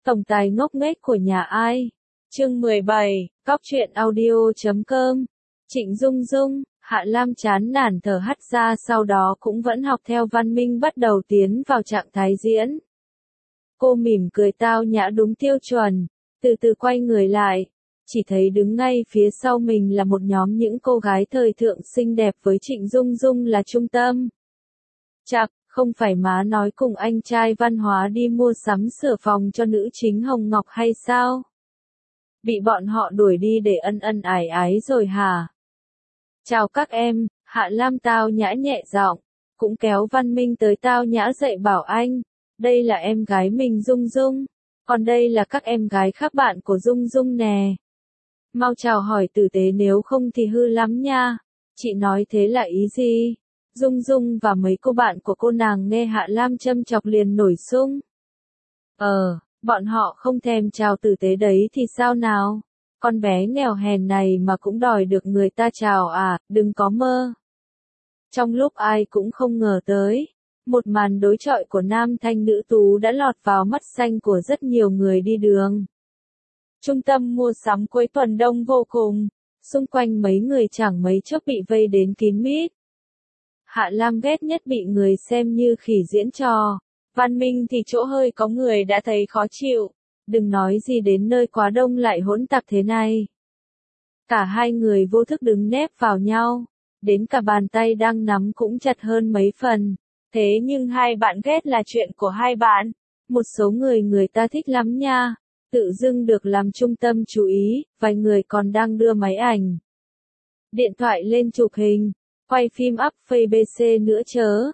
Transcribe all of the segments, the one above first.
Tổng tài ngốc nghếch của nhà ai? Chương 17, Cóc truyện audio.com. Trịnh Dung Dung, Hạ Lam chán nản thở hắt ra, sau đó cũng vẫn học theo Văn Minh bắt đầu tiến vào trạng thái diễn. Cô mỉm cười tao nhã đúng tiêu chuẩn, từ từ quay người lại, chỉ thấy đứng ngay phía sau mình là một nhóm những cô gái thời thượng xinh đẹp với Trịnh Dung Dung là trung tâm. Chạc, không phải má nói cùng anh trai Văn Hóa đi mua sắm sửa phòng cho nữ chính Hồng Ngọc hay sao? Bị bọn họ đuổi đi để ân ân ái ái rồi hả? Chào các em, Hạ Lam tao nhã nhẹ giọng, cũng kéo Văn Minh tới tao nhã dậy bảo anh, đây là em gái mình Dung Dung, còn đây là các em gái khác bạn của Dung Dung nè. Mau chào hỏi tử tế nếu không thì hư lắm nha, chị nói thế là ý gì? Dung Dung và mấy cô bạn của cô nàng nghe Hạ Lam châm chọc liền nổi sung. Bọn họ không thèm chào tử tế đấy thì sao nào? Con bé nghèo hèn này mà cũng đòi được người ta chào à, đừng có mơ. Trong lúc ai cũng không ngờ tới, một màn đối chọi của nam thanh nữ tú đã lọt vào mắt xanh của rất nhiều người đi đường. Trung tâm mua sắm cuối tuần đông vô cùng, xung quanh mấy người chẳng mấy chốc bị vây đến kín mít. Hạ Lam ghét nhất bị người xem như khỉ diễn trò. Văn Minh thì chỗ hơi có người đã thấy khó chịu, đừng nói gì đến nơi quá đông lại hỗn tạp thế này. Cả hai người vô thức đứng nép vào nhau, đến cả bàn tay đang nắm cũng chặt hơn mấy phần. Thế nhưng hai bạn ghét là chuyện của hai bạn, một số người ta thích lắm nha, tự dưng được làm trung tâm chú ý, vài người còn đang đưa máy ảnh điện thoại lên chụp hình, quay phim up Facebook nữa chớ.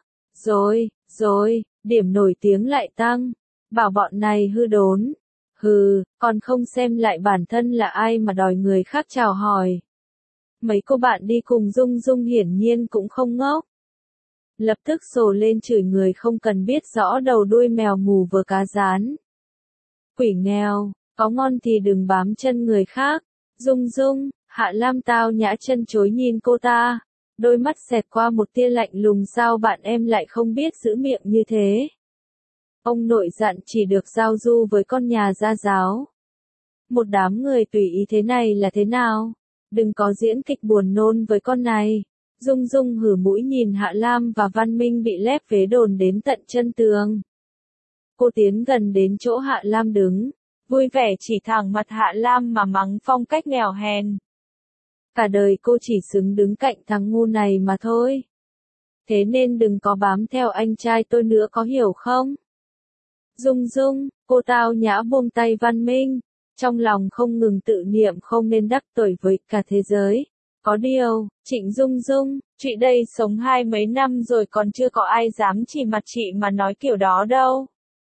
Rồi, điểm nổi tiếng lại tăng, bảo bọn này hư đốn. Hừ, còn không xem lại bản thân là ai mà đòi người khác chào hỏi. Mấy cô bạn đi cùng Dung Dung hiển nhiên cũng không ngốc. Lập tức sồ lên chửi người không cần biết rõ đầu đuôi mèo mù vờ cá rán. Quỷ nghèo, có ngon thì đừng bám chân người khác. Dung Dung, Hạ Lam tao nhã chân chối nhìn cô ta. Đôi mắt xẹt qua một tia lạnh lùng, sao bạn em lại không biết giữ miệng như thế? Ông nội dặn chỉ được giao du với con nhà gia giáo. Một đám người tùy ý thế này là thế nào? Đừng có diễn kịch buồn nôn với con này. Dung Dung hử mũi nhìn Hạ Lam và Văn Minh bị lép vế đồn đến tận chân tường. Cô tiến gần đến chỗ Hạ Lam đứng, vui vẻ chỉ thẳng mặt Hạ Lam mà mắng phong cách nghèo hèn. Cả đời cô chỉ xứng đứng cạnh thằng ngu này mà thôi. Thế nên đừng có bám theo anh trai tôi nữa, có hiểu không? Dung Dung, cô tao nhã buông tay Văn Minh, trong lòng không ngừng tự niệm không nên đắc tội với cả thế giới. Có điều, Trịnh Dung Dung, chị đây sống 20 năm rồi còn chưa có ai dám chỉ mặt chị mà nói kiểu đó đâu.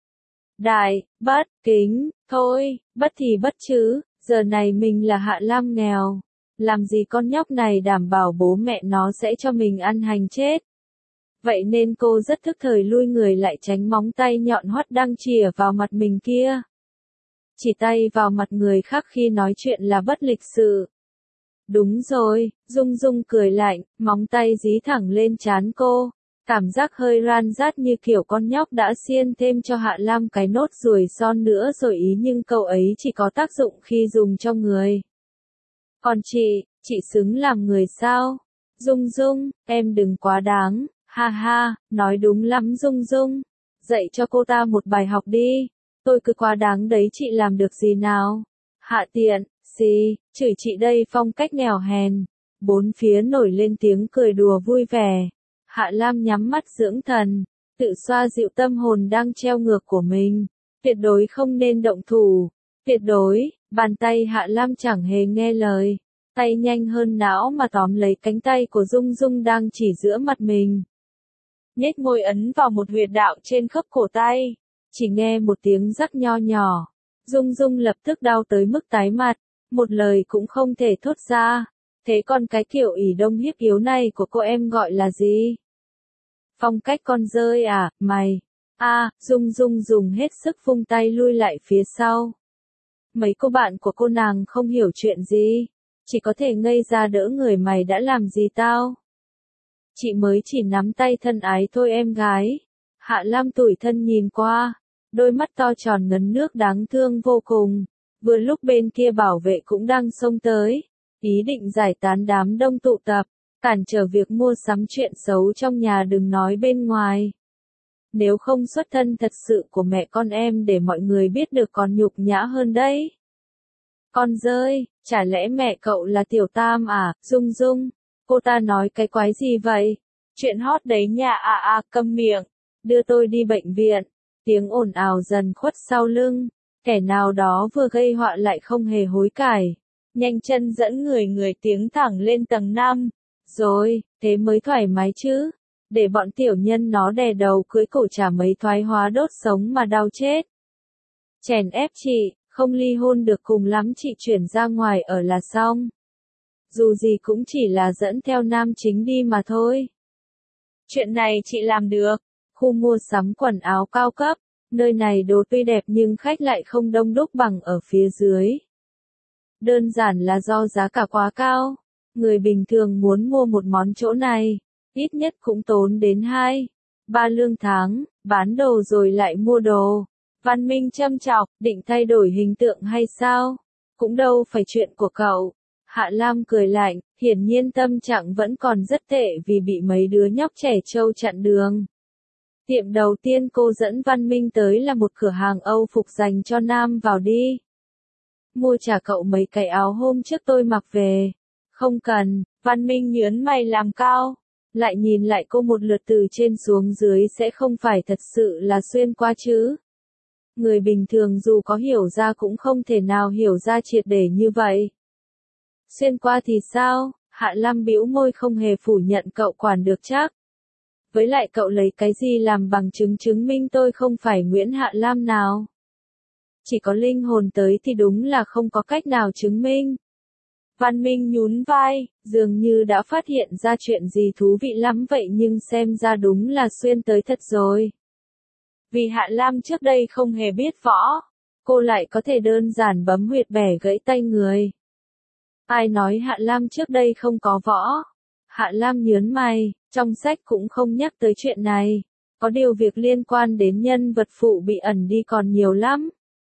Đại, bất, kính, thôi, bất thì bất chứ, giờ này mình là Hạ Lam nghèo. Làm gì con nhóc này đảm bảo bố mẹ nó sẽ cho mình ăn hành chết. Vậy nên cô rất thức thời lui người lại tránh móng tay nhọn hoắt đang chìa vào mặt mình kia. Chỉ tay vào mặt người khác khi nói chuyện là bất lịch sự. Đúng rồi, Dung Dung cười lạnh, móng tay dí thẳng lên trán cô. Cảm giác hơi ran rát như kiểu con nhóc đã xiên thêm cho Hạ Lam cái nốt ruồi son nữa rồi ý, nhưng câu ấy chỉ có tác dụng khi dùng cho người. Còn chị xứng làm người sao? Dung Dung, em đừng quá đáng, ha ha, nói đúng lắm Dung Dung. Dạy cho cô ta một bài học đi, tôi cứ quá đáng đấy, chị làm được gì nào? Hạ tiện, chửi chị đây phong cách nghèo hèn. Bốn phía nổi lên tiếng cười đùa vui vẻ. Hạ Lam nhắm mắt dưỡng thần, tự xoa dịu tâm hồn đang treo ngược của mình. Tuyệt đối không nên động thủ, tuyệt đối. Bàn tay Hạ Lam chẳng hề nghe lời, tay nhanh hơn não mà tóm lấy cánh tay của Dung Dung đang chỉ giữa mặt mình. Nhếch môi ấn vào một huyệt đạo trên khớp cổ tay, chỉ nghe một tiếng rắc nho nhỏ. Dung Dung lập tức đau tới mức tái mặt, một lời cũng không thể thốt ra. Thế còn cái kiểu ỷ đông hiếp yếu này của cô em gọi là gì? Phong cách con dơi à, mày? Dung Dung dùng hết sức vung tay lui lại phía sau. Mấy cô bạn của cô nàng không hiểu chuyện gì, chỉ có thể ngây ra đỡ người. Mày đã làm gì tao? Chị mới chỉ nắm tay thân ái thôi em gái. Hạ Lam tủi thân nhìn qua, đôi mắt to tròn ngấn nước đáng thương vô cùng. Vừa lúc bên kia bảo vệ cũng đang xông tới, ý định giải tán đám đông tụ tập, cản trở việc mua sắm chuyện xấu trong nhà đừng nói bên ngoài. Nếu không xuất thân thật sự của mẹ con em để mọi người biết được còn nhục nhã hơn đấy. Con dơi, chả lẽ mẹ cậu là Tiểu Tam à, Dung Dung? Cô ta nói cái quái gì vậy? Chuyện hot đấy nha câm miệng, đưa tôi đi bệnh viện. Tiếng ồn ào dần khuất sau lưng, kẻ nào đó vừa gây họa lại không hề hối cải. Nhanh chân dẫn người tiến thẳng lên tầng 5. Rồi, thế mới thoải mái chứ. Để bọn tiểu nhân nó đè đầu cưỡi cổ chả mấy thoái hóa đốt sống mà đau chết. Chèn ép chị, không ly hôn được cùng lắm chị chuyển ra ngoài ở là xong. Dù gì cũng chỉ là dẫn theo nam chính đi mà thôi. Chuyện này chị làm được. Khu mua sắm quần áo cao cấp, nơi này đồ tuy đẹp nhưng khách lại không đông đúc bằng ở phía dưới. Đơn giản là do giá cả quá cao. Người bình thường muốn mua một món chỗ này, ít nhất cũng tốn đến 2-3 lương tháng, bán đồ rồi lại mua đồ. Văn Minh châm chọc, định thay đổi hình tượng hay sao? Cũng đâu phải chuyện của cậu. Hạ Lam cười lạnh, hiển nhiên tâm trạng vẫn còn rất tệ vì bị mấy đứa nhóc trẻ trâu chặn đường. Tiệm đầu tiên cô dẫn Văn Minh tới là một cửa hàng Âu phục dành cho nam vào đi. Mua trả cậu mấy cái áo hôm trước tôi mặc về. Không cần, Văn Minh nhớn mày làm cao. Lại nhìn lại cô một lượt từ trên xuống dưới sẽ không phải thật sự là xuyên qua chứ. Người bình thường dù có hiểu ra cũng không thể nào hiểu ra triệt để như vậy. Xuyên qua thì sao? Hạ Lam bĩu môi không hề phủ nhận cậu quản được chắc. Với lại cậu lấy cái gì làm bằng chứng chứng minh tôi không phải Nguyễn Hạ Lam nào? Chỉ có linh hồn tới thì đúng là không có cách nào chứng minh. Văn Minh nhún vai, dường như đã phát hiện ra chuyện gì thú vị lắm vậy nhưng xem ra đúng là xuyên tới thật rồi. Vì Hạ Lam trước đây không hề biết võ, cô lại có thể đơn giản bấm huyệt bẻ gãy tay người. Ai nói Hạ Lam trước đây không có võ? Hạ Lam nhớn mày, trong sách cũng không nhắc tới chuyện này. Có điều việc liên quan đến nhân vật phụ bị ẩn đi còn nhiều lắm.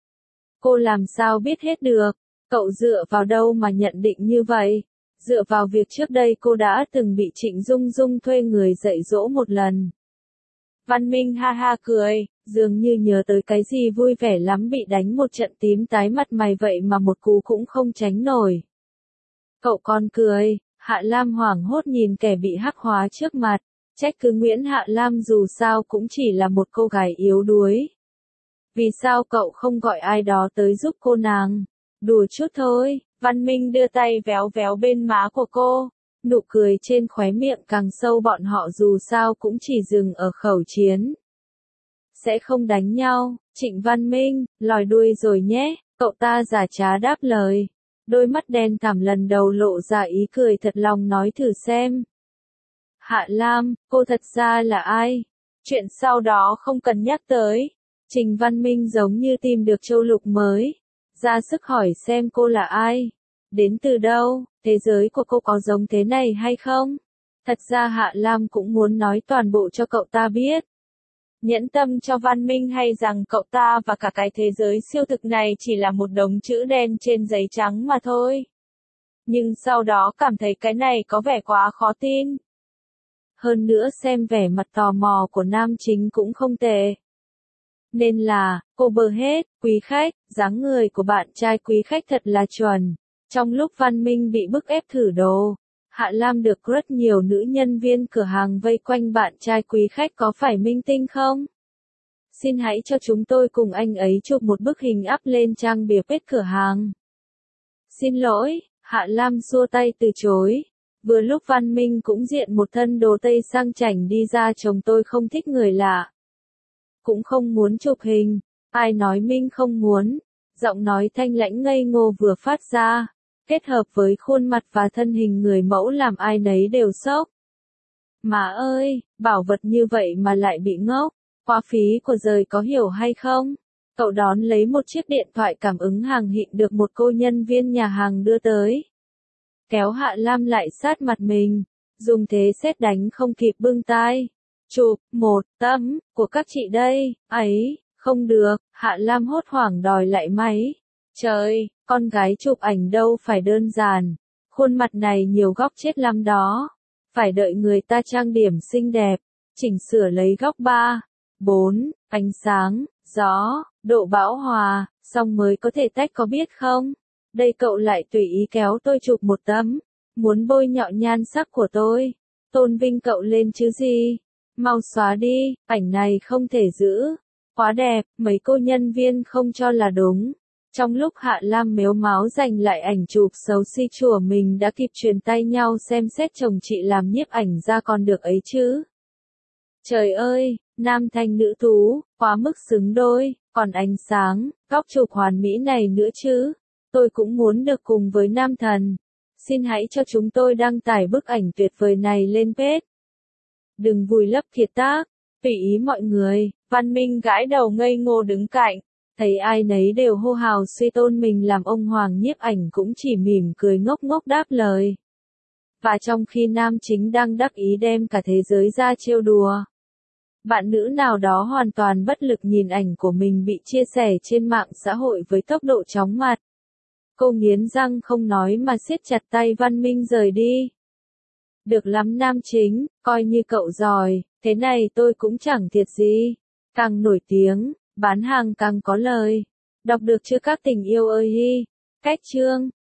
Cô làm sao biết hết được? Cậu dựa vào đâu mà nhận định như vậy? Dựa vào việc trước đây cô đã từng bị Trịnh Dung Dung thuê người dạy dỗ một lần. Văn Minh ha ha cười, dường như nhớ tới cái gì vui vẻ lắm bị đánh một trận tím tái mặt mày vậy mà một cú cũng không tránh nổi. Cậu còn cười, Hạ Lam hoảng hốt nhìn kẻ bị hắc hóa trước mặt, trách cứ Nguyễn Hạ Lam dù sao cũng chỉ là một cô gái yếu đuối. Vì sao cậu không gọi ai đó tới giúp cô nàng? Đùa chút thôi, Văn Minh đưa tay véo véo bên má của cô. Nụ cười trên khóe miệng càng sâu bọn họ dù sao cũng chỉ dừng ở khẩu chiến. Sẽ không đánh nhau, Trịnh Văn Minh, lòi đuôi rồi nhé, cậu ta giả trá đáp lời. Đôi mắt đen thẳm lần đầu lộ ra ý cười thật lòng nói thử xem. Hạ Lam, cô thật ra là ai? Chuyện sau đó không cần nhắc tới. Trình Văn Minh giống như tìm được châu lục mới. Ra sức hỏi xem cô là ai? Đến từ đâu? Thế giới của cô có giống thế này hay không? Thật ra Hạ Lam cũng muốn nói toàn bộ cho cậu ta biết. Nhẫn tâm cho Văn Minh hay rằng cậu ta và cả cái thế giới siêu thực này chỉ là một đống chữ đen trên giấy trắng mà thôi. Nhưng sau đó cảm thấy cái này có vẻ quá khó tin. Hơn nữa xem vẻ mặt tò mò của nam chính cũng không tệ. Nên là, cô bơ hết, quý khách, dáng người của bạn trai quý khách thật là chuẩn. Trong lúc Văn Minh bị bức ép thử đồ, Hạ Lam được rất nhiều nữ nhân viên cửa hàng vây quanh bạn trai quý khách có phải minh tinh không? Xin hãy cho chúng tôi cùng anh ấy chụp một bức hình up lên trang bìa page cửa hàng. Xin lỗi, Hạ Lam xua tay từ chối. Vừa lúc Văn Minh cũng diện một thân đồ tây sang chảnh đi ra chồng tôi không thích người lạ. Cũng không muốn chụp hình, ai nói Minh không muốn. Giọng nói thanh lãnh ngây ngô vừa phát ra, kết hợp với khuôn mặt và thân hình người mẫu làm ai nấy đều sốc. Má ơi, bảo vật như vậy mà lại bị ngốc, quá phí của giời có hiểu hay không? Cậu đón lấy một chiếc điện thoại cảm ứng hàng hịn được một cô nhân viên nhà hàng đưa tới. Kéo Hạ Lam lại sát mặt mình, dùng thế sét đánh không kịp bưng tai. Chụp, một tấm, của các chị đây, ấy, Không được, Hạ Lam hốt hoảng đòi lại máy. Trời, con gái chụp ảnh đâu phải đơn giản. Khuôn mặt này nhiều góc chết lắm đó. Phải đợi người ta trang điểm xinh đẹp, chỉnh sửa lấy góc 3, 4, ánh sáng, gió, độ bão hòa, xong mới có thể tách có biết không? Đây cậu lại tùy ý kéo tôi chụp một tấm, muốn bôi nhọ nhan sắc của tôi. Tôn vinh cậu lên chứ gì? Mau xóa đi, ảnh này không thể giữ. Quá đẹp, mấy cô nhân viên không cho là đúng. Trong lúc Hạ Lam mếu máo giành lại ảnh chụp xấu xí chùa mình đã kịp truyền tay nhau xem xét chồng chị làm nhiếp ảnh ra còn được ấy chứ. Trời ơi, nam thanh nữ tú, quá mức xứng đôi, còn ánh sáng, góc chụp hoàn mỹ này nữa chứ. Tôi cũng muốn được cùng với nam thần. Xin hãy cho chúng tôi đăng tải bức ảnh tuyệt vời này lên page. Đừng vùi lấp kiệt tác, tùy ý mọi người. Văn Minh gãi đầu ngây ngô đứng cạnh, thấy ai nấy đều hô hào suy tôn mình làm ông hoàng nhiếp ảnh cũng chỉ mỉm cười ngốc ngốc đáp lời. Và trong khi nam chính đang đắc ý đem cả thế giới ra trêu đùa, bạn nữ nào đó hoàn toàn bất lực nhìn ảnh của mình bị chia sẻ trên mạng xã hội với tốc độ chóng mặt. Cô nghiến răng không nói mà siết chặt tay Văn Minh rời đi. Được lắm nam chính, coi như cậu giỏi, thế này tôi cũng chẳng thiệt gì. Càng nổi tiếng, bán hàng càng có lời. Đọc được chưa các tình yêu ơi hi? Cách chương